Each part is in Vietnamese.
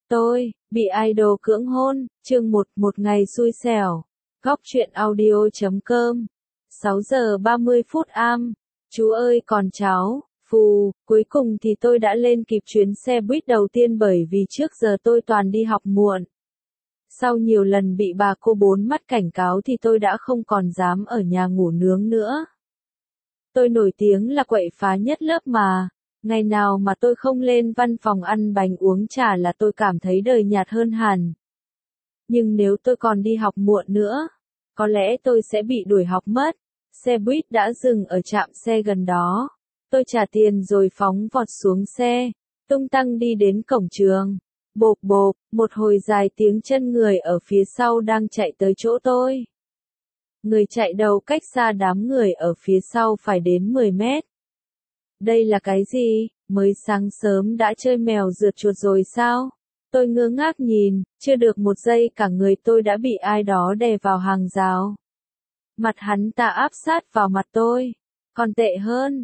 Tôi, bị idol cưỡng hôn, chương 1, một ngày xui xẻo. Góc truyện audio.com 6 giờ 30 phút am. Chú ơi còn cháu, phù, cuối cùng thì tôi đã lên kịp chuyến xe buýt đầu tiên bởi vì trước giờ tôi toàn đi học muộn. Sau nhiều lần bị bà cô bốn mắt cảnh cáo thì tôi đã không còn dám ở nhà ngủ nướng nữa. Tôi nổi tiếng là quậy phá nhất lớp mà. Ngày nào mà tôi không lên văn phòng ăn bánh uống trà là tôi cảm thấy đời nhạt hơn hẳn. Nhưng nếu tôi còn đi học muộn nữa, có lẽ tôi sẽ bị đuổi học mất. Xe buýt đã dừng ở trạm xe gần đó. Tôi trả tiền rồi phóng vọt xuống xe, tung tăng đi đến cổng trường. Bộp bộp, một hồi dài tiếng chân người ở phía sau đang chạy tới chỗ tôi. Người chạy đầu cách xa đám người ở phía sau phải đến 10 mét. Đây là cái gì? Mới sáng sớm đã chơi mèo rượt chuột rồi sao? Tôi ngơ ngác nhìn, chưa được một giây cả người tôi đã bị ai đó đè vào hàng rào. Mặt hắn ta áp sát vào mặt tôi. Còn tệ hơn,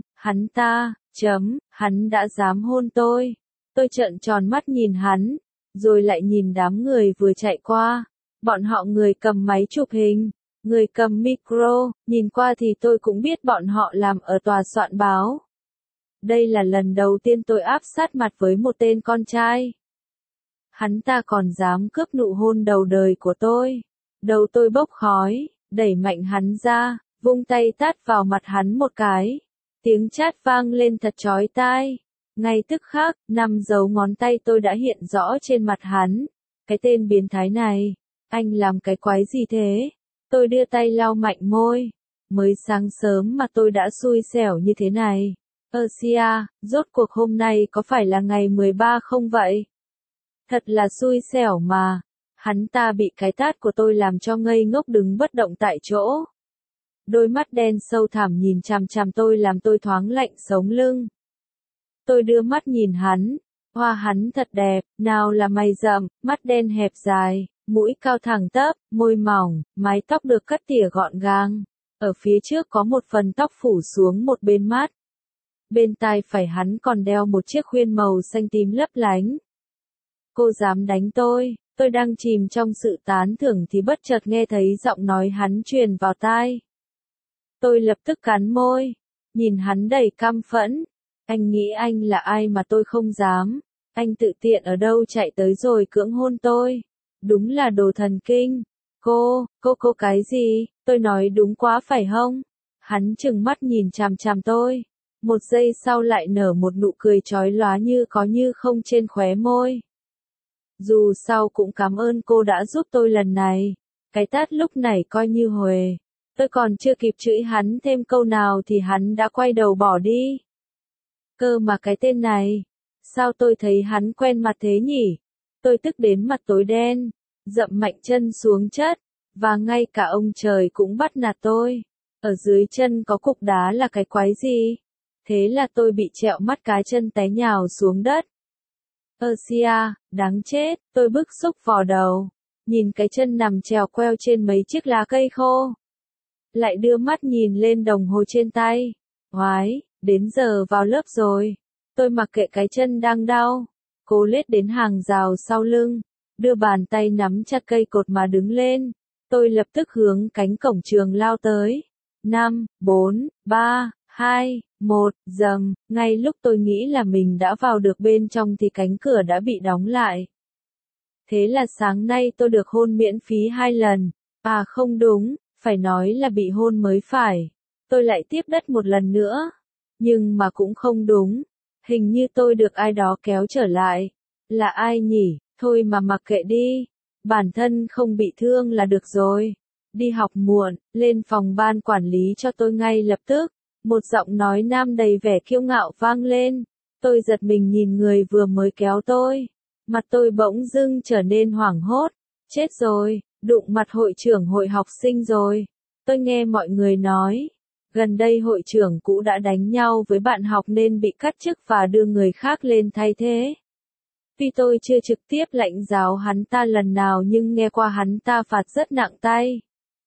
hắn đã dám hôn tôi. Tôi trợn tròn mắt nhìn hắn, rồi lại nhìn đám người vừa chạy qua. Bọn họ người cầm máy chụp hình, người cầm micro, nhìn qua thì tôi cũng biết bọn họ làm ở tòa soạn báo. Đây là lần đầu tiên tôi áp sát mặt với một tên con trai. Hắn ta còn dám cướp nụ hôn đầu đời của tôi. Đầu tôi bốc khói, đẩy mạnh hắn ra, vung tay tát vào mặt hắn một cái. Tiếng chát vang lên thật chói tai. Ngay tức khắc, 5 dấu ngón tay tôi đã hiện rõ trên mặt hắn. Cái tên biến thái này, anh làm cái quái gì thế? Tôi đưa tay lau mạnh môi. Mới sáng sớm mà tôi đã xui xẻo như thế này. Sia, rốt cuộc hôm nay có phải là ngày 13 không vậy? Thật là xui xẻo mà. Hắn ta bị cái tát của tôi làm cho ngây ngốc đứng bất động tại chỗ. Đôi mắt đen sâu thẳm nhìn chằm chằm tôi làm tôi thoáng lạnh sống lưng. Tôi đưa mắt nhìn hắn. Hoa hắn thật đẹp, nào là mày rậm, mắt đen hẹp dài, mũi cao thẳng tắp, môi mỏng, mái tóc được cắt tỉa gọn gàng. Ở phía trước có một phần tóc phủ xuống một bên mắt. Bên tai phải hắn còn đeo một chiếc khuyên màu xanh tím lấp lánh. Cô dám đánh tôi đang chìm trong sự tán thưởng thì bất chợt nghe thấy giọng nói hắn truyền vào tai. Tôi lập tức cắn môi, nhìn hắn đầy căm phẫn. Anh nghĩ anh là ai mà tôi không dám? Anh tự tiện ở đâu chạy tới rồi cưỡng hôn tôi? Đúng là đồ thần kinh. Cô cái gì? Tôi nói đúng quá phải không? Hắn trừng mắt nhìn chằm chằm tôi. Một giây sau lại nở một nụ cười chói lóa như có như không trên khóe môi. Dù sao cũng cảm ơn cô đã giúp tôi lần này. Cái tát lúc này coi như huề. Tôi còn chưa kịp chửi hắn thêm câu nào thì hắn đã quay đầu bỏ đi. Cơ mà cái tên này, sao tôi thấy hắn quen mặt thế nhỉ? Tôi tức đến mặt tối đen, dậm mạnh chân xuống chất, và ngay cả ông trời cũng bắt nạt tôi. Ở dưới chân có cục đá là cái quái gì? Thế là tôi bị trẹo mắt cá chân té nhào xuống đất. Sia, đáng chết, tôi bức xúc vò đầu. Nhìn cái chân nằm trèo queo trên mấy chiếc lá cây khô. Lại đưa mắt nhìn lên đồng hồ trên tay. Oái, đến giờ vào lớp rồi. Tôi mặc kệ cái chân đang đau. Cố lết đến hàng rào sau lưng. Đưa bàn tay nắm chặt cây cột mà đứng lên. Tôi lập tức hướng cánh cổng trường lao tới. 5, 4, 3, 2, 1, dầm, ngay lúc tôi nghĩ là mình đã vào được bên trong thì cánh cửa đã bị đóng lại. Thế là sáng nay tôi được hôn miễn phí 2 lần. À không đúng, phải nói là bị hôn mới phải. Tôi lại tiếp đất một lần nữa. Nhưng mà cũng không đúng. Hình như tôi được ai đó kéo trở lại. Là ai nhỉ? Thôi mà mặc kệ đi. Bản thân không bị thương là được rồi. Đi học muộn, lên phòng ban quản lý cho tôi ngay lập tức. Một giọng nói nam đầy vẻ kiêu ngạo vang lên. Tôi giật mình nhìn người vừa mới kéo tôi. Mặt tôi bỗng dưng trở nên hoảng hốt. Chết rồi, đụng mặt hội trưởng hội học sinh rồi. Tôi nghe mọi người nói. Gần đây hội trưởng cũ đã đánh nhau với bạn học nên bị cắt chức và đưa người khác lên thay thế. Tuy tôi chưa trực tiếp lãnh giáo hắn ta lần nào nhưng nghe qua hắn ta phạt rất nặng tay.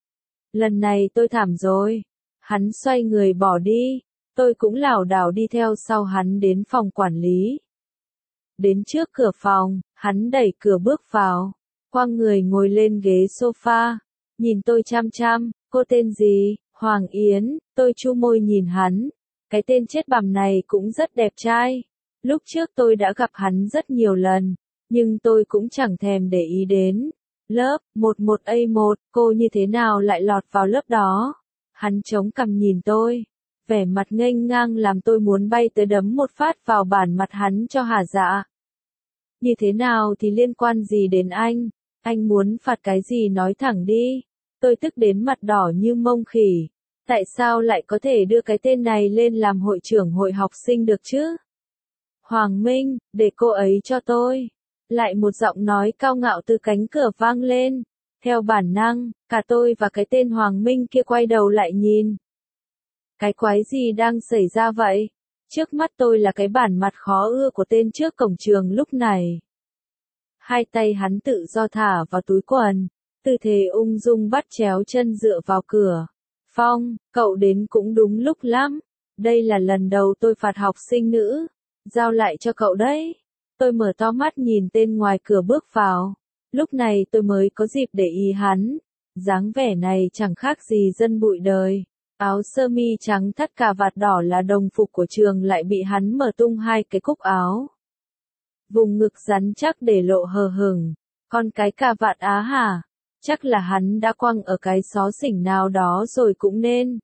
Lần này tôi thảm rồi. Hắn xoay người bỏ đi. Tôi cũng lảo đảo đi theo sau hắn đến phòng quản lý. Đến trước cửa phòng, Hắn đẩy cửa bước vào, quang người ngồi lên ghế sofa, nhìn tôi chăm chăm, cô tên gì? Hoàng Yến, tôi chu môi nhìn hắn, cái tên chết bằm này cũng rất đẹp trai. Lúc trước tôi đã gặp hắn rất nhiều lần, nhưng tôi cũng chẳng thèm để ý đến. Lớp 11A1, cô như thế nào lại lọt vào lớp đó? Hắn chống cằm nhìn tôi, vẻ mặt nghênh ngang làm tôi muốn bay tới đấm một phát vào bản mặt hắn cho hả dạ. Như thế nào thì liên quan gì đến anh? Anh muốn phạt cái gì nói thẳng đi. Tôi tức đến mặt đỏ như mông khỉ. Tại sao lại có thể đưa cái tên này lên làm hội trưởng hội học sinh được chứ? Hoàng Minh, để cô ấy cho tôi. Lại một giọng nói cao ngạo từ cánh cửa vang lên. Theo bản năng, cả tôi và cái tên Hoàng Minh kia quay đầu lại nhìn. Cái quái gì đang xảy ra vậy? Trước mắt tôi là cái bản mặt khó ưa của tên trước cổng trường lúc này. Hai tay hắn tự do thả vào túi quần, tư thế ung dung bắt chéo chân dựa vào cửa. Phong, cậu đến cũng đúng lúc lắm. Đây là lần đầu tôi phạt học sinh nữ. Giao lại cho cậu đấy. Tôi mở to mắt nhìn tên ngoài cửa bước vào. Lúc này tôi mới có dịp để ý hắn. Dáng vẻ này chẳng khác gì dân bụi đời. Áo sơ mi trắng thắt cà vạt đỏ là đồng phục của trường lại bị hắn mở tung hai cái cúc áo. Vùng ngực rắn chắc để lộ hờ hững. Con cái cà vạt á hả? Chắc là hắn đã quăng ở cái xó xỉnh nào đó rồi cũng nên.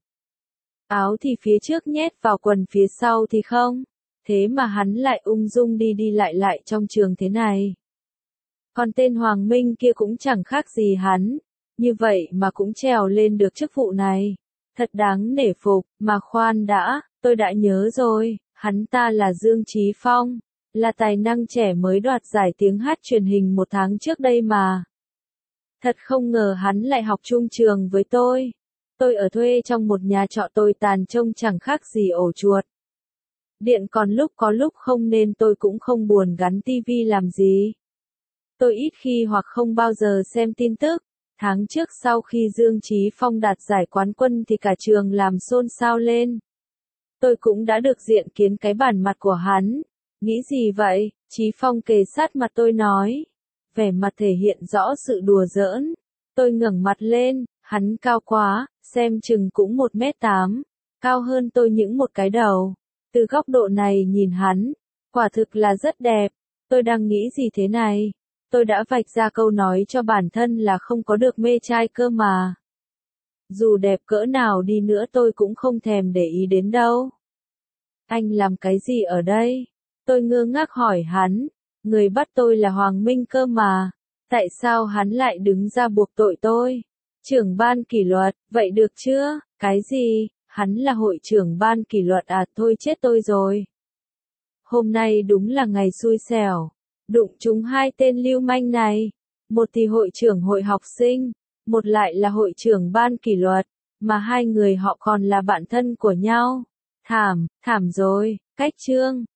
Áo thì phía trước nhét vào quần phía sau thì không. Thế mà hắn lại ung dung đi đi lại trong trường thế này. Còn tên Hoàng Minh kia cũng chẳng khác gì hắn. Như vậy mà cũng trèo lên được chức vụ này. Thật đáng nể phục, mà khoan đã, tôi đã nhớ rồi, hắn ta là Dương Chí Phong, là tài năng trẻ mới đoạt giải tiếng hát truyền hình 1 tháng trước đây mà. Thật không ngờ hắn lại học chung trường với tôi. Tôi ở thuê trong một nhà trọ tồi tàn trông chẳng khác gì ổ chuột. Điện còn lúc có lúc không nên tôi cũng không buồn gắn tivi làm gì. Tôi ít khi hoặc không bao giờ xem tin tức. Tháng trước sau khi Dương Chí Phong đạt giải quán quân thì cả trường làm xôn xao lên. Tôi cũng đã được diện kiến cái bản mặt của hắn. Nghĩ gì vậy? Chí Phong kề sát mặt tôi nói. Vẻ mặt thể hiện rõ sự đùa giỡn. Tôi ngẩng mặt lên, hắn cao quá, xem chừng cũng 1m8. Cao hơn tôi những một cái đầu. Từ góc độ này nhìn hắn, quả thực là rất đẹp. Tôi đang nghĩ gì thế này? Tôi đã vạch ra câu nói cho bản thân là không có được mê trai cơ mà. Dù đẹp cỡ nào đi nữa tôi cũng không thèm để ý đến đâu. Anh làm cái gì ở đây? Tôi ngơ ngác hỏi hắn. Người bắt tôi là Hoàng Minh cơ mà. Tại sao hắn lại đứng ra buộc tội tôi? Trưởng ban kỷ luật, vậy được chưa? Cái gì? Hắn là hội trưởng ban kỷ luật à? Thôi chết tôi rồi. Hôm nay đúng là ngày xui xẻo. Đụng chúng hai tên lưu manh này. Một thì hội trưởng hội học sinh, một lại là hội trưởng ban kỷ luật, mà hai người họ còn là bạn thân của nhau. Thảm rồi, cách chương.